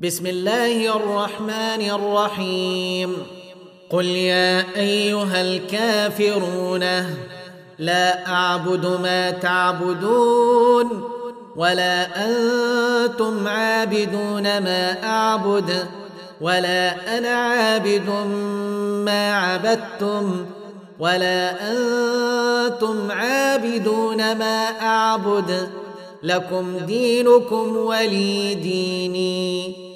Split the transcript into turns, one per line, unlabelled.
بسم الله الرحمن الرحيم. قل يا أيها الكافرون لا أعبد ما تعبدون ولا أنتم عابدون ما أعبد ولا أنا عابد ما عبدتم ولا أنتم عابدون ما أعبد لكم دينكم ولي ديني.